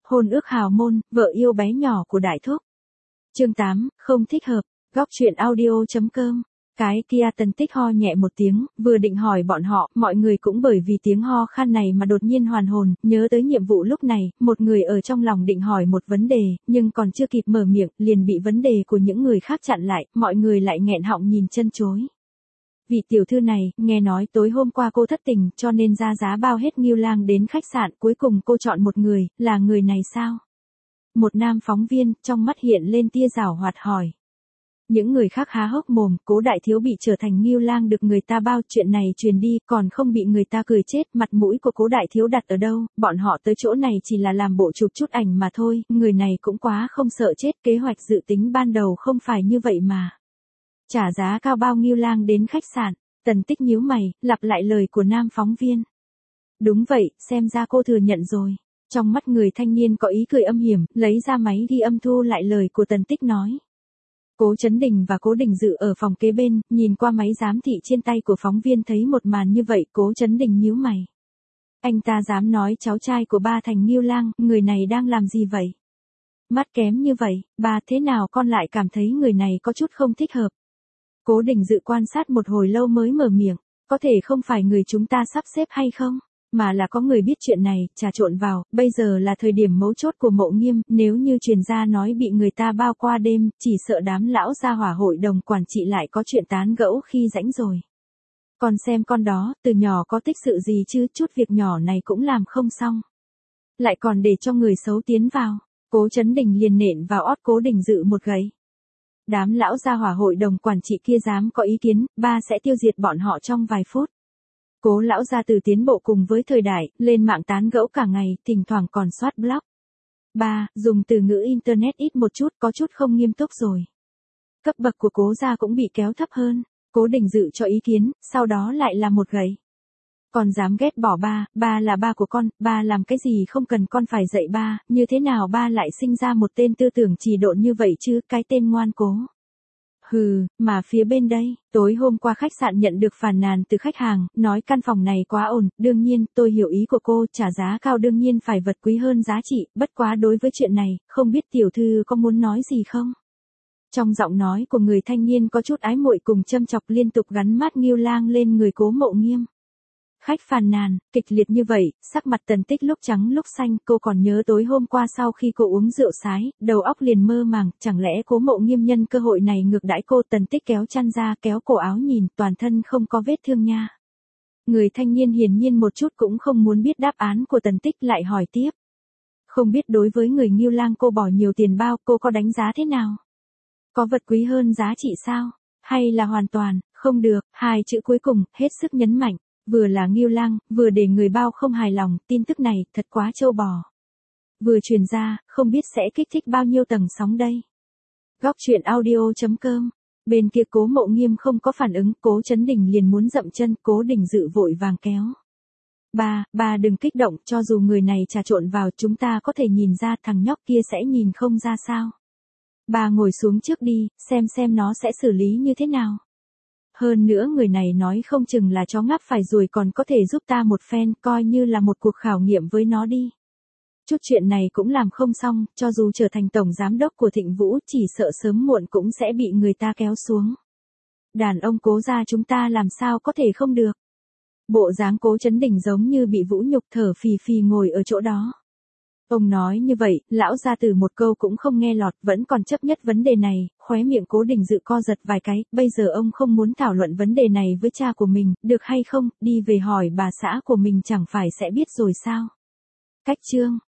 Hôn ước hào môn, vợ yêu bé nhỏ của Đại Thúc. Chương 8, không thích hợp. Góc truyện audio.com. Cái kia Tần Tích ho nhẹ một tiếng, vừa định hỏi bọn họ, mọi người cũng bởi vì tiếng ho khan này mà đột nhiên hoàn hồn, nhớ tới nhiệm vụ lúc này, một người ở trong lòng định hỏi một vấn đề, nhưng còn chưa kịp mở miệng, liền bị vấn đề của những người khác chặn lại, mọi người lại nghẹn họng nhìn chân chối. Vị tiểu thư này, nghe nói tối hôm qua cô thất tình, cho nên ra giá bao hết Ngưu Lang đến khách sạn, cuối cùng cô chọn một người, là người này sao? Một nam phóng viên, trong mắt hiện lên tia giảo hoạt hỏi. Những người khác há hốc mồm, Cố đại thiếu bị trở thành Ngưu Lang được người ta bao, chuyện này truyền đi, còn không bị người ta cười chết, mặt mũi của Cố đại thiếu đặt ở đâu, bọn họ tới chỗ này chỉ là làm bộ chụp chút ảnh mà thôi, người này cũng quá không sợ chết, kế hoạch dự tính ban đầu không phải như vậy mà. Trả giá cao bao Ngưu Lang đến khách sạn, Tần Tích nhíu mày, lặp lại lời của nam phóng viên. Đúng vậy, xem ra cô thừa nhận rồi. Trong mắt người thanh niên có ý cười âm hiểm, lấy ra máy ghi âm thu lại lời của Tần Tích nói. Cố Chấn Đình và Cố Đình Dự ở phòng kế bên, nhìn qua máy giám thị trên tay của phóng viên thấy một màn như vậy, Cố Chấn Đình nhíu mày. Anh ta dám nói cháu trai của ba thành Ngưu Lang, người này đang làm gì vậy? Mắt kém như vậy, ba thế nào con lại cảm thấy người này có chút không thích hợp? Cố Đình Dự quan sát một hồi lâu mới mở miệng, có thể không phải người chúng ta sắp xếp hay không? Mà là có người biết chuyện này, trà trộn vào, bây giờ là thời điểm mấu chốt của Mộ Nghiêm, nếu như truyền ra nói bị người ta bao qua đêm, chỉ sợ đám lão gia hỏa hội đồng quản trị lại có chuyện tán gẫu khi rảnh rồi. Còn xem con đó, từ nhỏ có tích sự gì chứ, chút việc nhỏ này cũng làm không xong. Lại còn để cho người xấu tiến vào, Cố Chấn Đình liền nện vào ót Cố Đình Dự một gậy. Đám lão gia hỏa hội đồng quản trị kia dám có ý kiến, ba sẽ tiêu diệt bọn họ trong vài phút. Cố lão gia từ tiến bộ cùng với thời đại, lên mạng tán gẫu cả ngày, thỉnh thoảng còn soát blog. Ba, dùng từ ngữ internet ít một chút, có chút không nghiêm túc rồi. Cấp bậc của Cố gia cũng bị kéo thấp hơn. Cố Đình Dự cho ý kiến, sau đó lại là một gậy. Còn dám ghét bỏ ba, ba là ba của con, ba làm cái gì không cần con phải dạy ba, như thế nào ba lại sinh ra một tên tư tưởng trì độn như vậy chứ, cái tên ngoan cố. Hừ, mà phía bên đây, tối hôm qua khách sạn nhận được phàn nàn từ khách hàng, nói căn phòng này quá ổn, đương nhiên, tôi hiểu ý của cô, trả giá cao đương nhiên phải vật quý hơn giá trị, bất quá đối với chuyện này, không biết tiểu thư có muốn nói gì không? Trong giọng nói của người thanh niên có chút ái muội cùng châm chọc liên tục gắn mát Ngưu Lang lên người Cố Mộ Nghiêm. Khách phàn nàn, kịch liệt như vậy, sắc mặt Tần Tích lúc trắng lúc xanh, cô còn nhớ tối hôm qua sau khi cô uống rượu sái, đầu óc liền mơ màng, chẳng lẽ Cố Mộ Nghiêm nhân cơ hội này ngược đãi cô? Tần Tích kéo chăn ra, kéo cổ áo nhìn, toàn thân không có vết thương nha. Người thanh niên hiển nhiên một chút cũng không muốn biết đáp án của Tần Tích, lại hỏi tiếp. Không biết đối với người Ngưu Lang cô bỏ nhiều tiền bao, cô có đánh giá thế nào? Có vật quý hơn giá trị sao? Hay là hoàn toàn, không được, hai chữ cuối cùng, hết sức nhấn mạnh. Vừa là Ngưu Lang, vừa để người bao không hài lòng, tin tức này, thật quá trâu bò. Vừa truyền ra, không biết sẽ kích thích bao nhiêu tầng sóng đây. Góc truyện audio.com. Bên kia Cố Mộ Nghiêm không có phản ứng, Cố Chấn Đình liền muốn dậm chân, Cố Đình Dự vội vàng kéo. Ba đừng kích động, cho dù người này trà trộn vào, chúng ta có thể nhìn ra thằng nhóc kia sẽ nhìn không ra sao. Ba ngồi xuống trước đi, xem nó sẽ xử lý như thế nào. Hơn nữa người này nói không chừng là chó ngáp phải ruồi, còn có thể giúp ta một phen, coi như là một cuộc khảo nghiệm với nó đi. Chút chuyện này cũng làm không xong, cho dù trở thành tổng giám đốc của Thịnh Vũ, chỉ sợ sớm muộn cũng sẽ bị người ta kéo xuống. Đàn ông Cố gia chúng ta làm sao có thể không được. Bộ dáng Cố Chấn Đình giống như bị vũ nhục, thở phì phì ngồi ở chỗ đó. Ông nói như vậy, lão gia tử một câu cũng không nghe lọt, vẫn còn chấp nhất vấn đề này, khóe miệng Cố Đình Dự co giật vài cái, bây giờ ông không muốn thảo luận vấn đề này với cha của mình, được hay không, đi về hỏi bà xã của mình chẳng phải sẽ biết rồi sao. Cách chương.